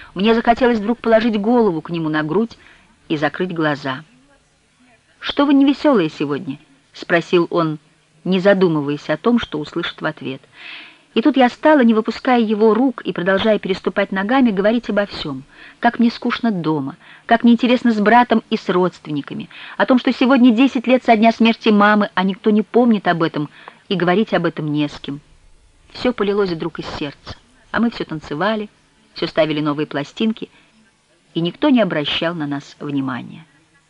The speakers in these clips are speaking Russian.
Мне захотелось вдруг положить голову к нему на грудь и закрыть глаза. «Что вы невеселые сегодня?» — спросил он, не задумываясь о том, что услышит в ответ. И тут я стала, не выпуская его рук и продолжая переступать ногами, говорить обо всем. Как мне скучно дома, как неинтересно с братом и с родственниками, о том, что сегодня 10 лет со дня смерти мамы, а никто не помнит об этом, и говорить об этом не с кем. Все полилось вдруг из сердца, а мы все танцевали, все ставили новые пластинки, и никто не обращал на нас внимания.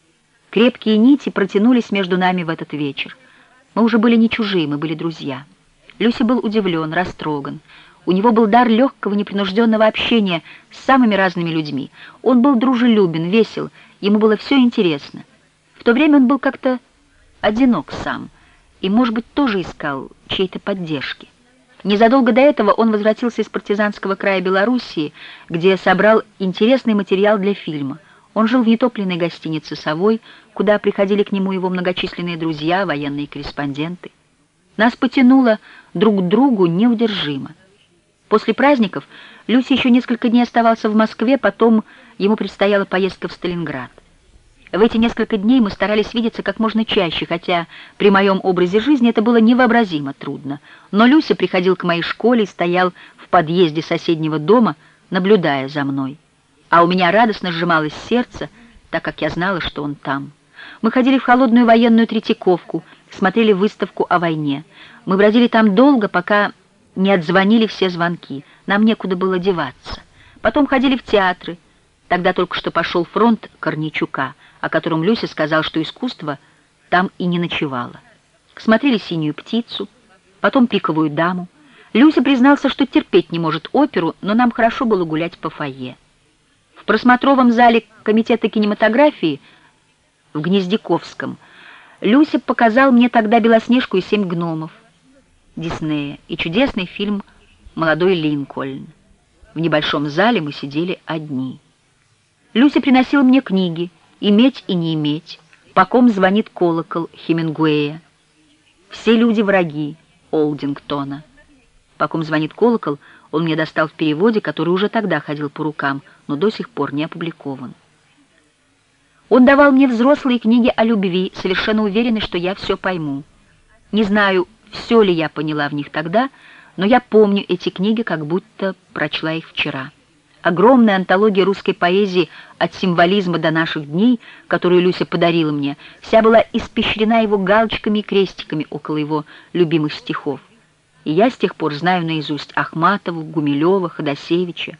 Крепкие нити протянулись между нами в этот вечер. Мы уже были не чужие, мы были друзья. Люся был удивлен, растроган. У него был дар легкого, непринужденного общения с самыми разными людьми. Он был дружелюбен, весел, ему было все интересно. В то время он был как-то одинок сам и, может быть, тоже искал чьей-то поддержки. Незадолго до этого он возвратился из партизанского края Белоруссии, где собрал интересный материал для фильма. Он жил в нетопленной гостинице «Совой», куда приходили к нему его многочисленные друзья, военные корреспонденты. Нас потянуло друг к другу неудержимо. После праздников Люся еще несколько дней оставался в Москве, потом ему предстояла поездка в Сталинград. В эти несколько дней мы старались видеться как можно чаще, хотя при моем образе жизни это было невообразимо трудно. Но Люся приходил к моей школе и стоял в подъезде соседнего дома, наблюдая за мной. А у меня радостно сжималось сердце, так как я знала, что он там. Мы ходили в холодную военную Третьяковку, смотрели выставку о войне. Мы бродили там долго, пока не отзвонили все звонки. Нам некуда было деваться. Потом ходили в театры. Тогда только что пошел фронт Корнейчука, о котором Люся сказал, что искусство там и не ночевало. Смотрели «Синюю птицу», потом «Пиковую даму». Люся признался, что терпеть не может оперу, но нам хорошо было гулять по фойе. В просмотровом зале комитета кинематографии в Гнездяковском Люся показал мне тогда «Белоснежку и 7 гномов» Диснея и чудесный фильм «Молодой Линкольн». В небольшом зале мы сидели одни. Люся приносил мне книги «Иметь и не иметь», «По ком звонит колокол» Хемингуэя, «Все люди враги» Олдингтона. «По ком звонит колокол» он мне достал в переводе, который уже тогда ходил по рукам, но до сих пор не опубликован. Он давал мне взрослые книги о любви, совершенно уверенный, что я все пойму. Не знаю, все ли я поняла в них тогда, но я помню эти книги, как будто прочла их вчера. Огромная антология русской поэзии от символизма до наших дней, которую Люся подарила мне, вся была испещрена его галочками и крестиками около его любимых стихов. И я с тех пор знаю наизусть Ахматову, Гумилева, Ходосевича.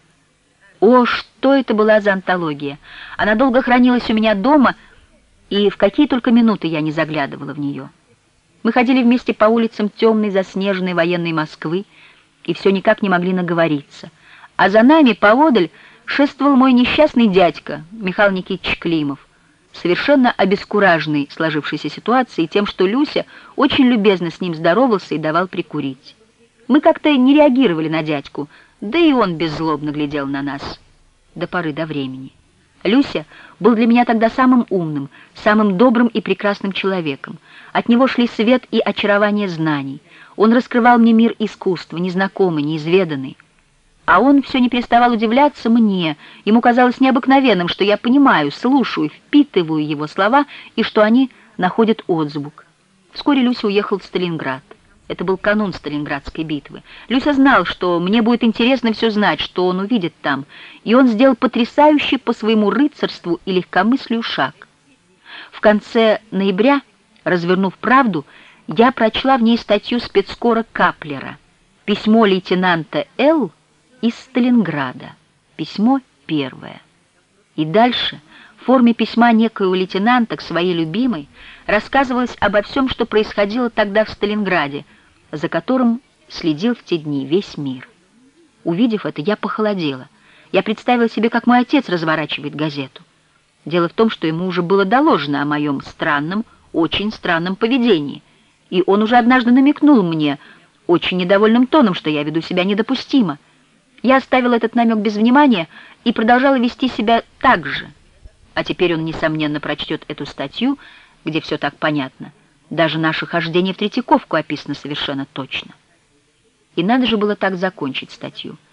О, что это была за антология! Она долго хранилась у меня дома, и в какие только минуты я не заглядывала в нее. Мы ходили вместе по улицам темной, заснеженной военной Москвы, и все никак не могли наговориться. А за нами, поодаль, шествовал мой несчастный дядька, Михаил Никитич Климов, совершенно обескураженный сложившейся ситуацией тем, что Люся очень любезно с ним здоровался и давал прикурить. Мы как-то не реагировали на дядьку, да и он беззлобно глядел на нас до поры до времени. Люся был для меня тогда самым умным, самым добрым и прекрасным человеком. От него шли свет и очарование знаний. Он раскрывал мне мир искусства, незнакомый, неизведанный. А он все не переставал удивляться мне. Ему казалось необыкновенным, что я понимаю, слушаю, впитываю его слова и что они находят отзвук. Вскоре Люся уехал в Сталинград. Это был канун Сталинградской битвы. Люся знал, что мне будет интересно все знать, что он увидит там, и он сделал потрясающий по своему рыцарству и легкомыслию шаг. В конце ноября, развернув «Правду», я прочла в ней статью спецкора Каплера «Письмо лейтенанта Л. из Сталинграда». Письмо первое. И дальше, в форме письма некоего лейтенанта к своей любимой, рассказывалось обо всем, что происходило тогда в Сталинграде, за которым следил в те дни весь мир. Увидев это, я похолодела. Я представила себе, как мой отец разворачивает газету. Дело в том, что ему уже было доложено о моем странном, очень странном поведении, и он уже однажды намекнул мне очень недовольным тоном, что я веду себя недопустимо. Я оставила этот намек без внимания и продолжала вести себя так же. А теперь он, несомненно, прочтет эту статью, где все так понятно. Даже наше хождение в Третьяковку описано совершенно точно. И надо же было так закончить статью.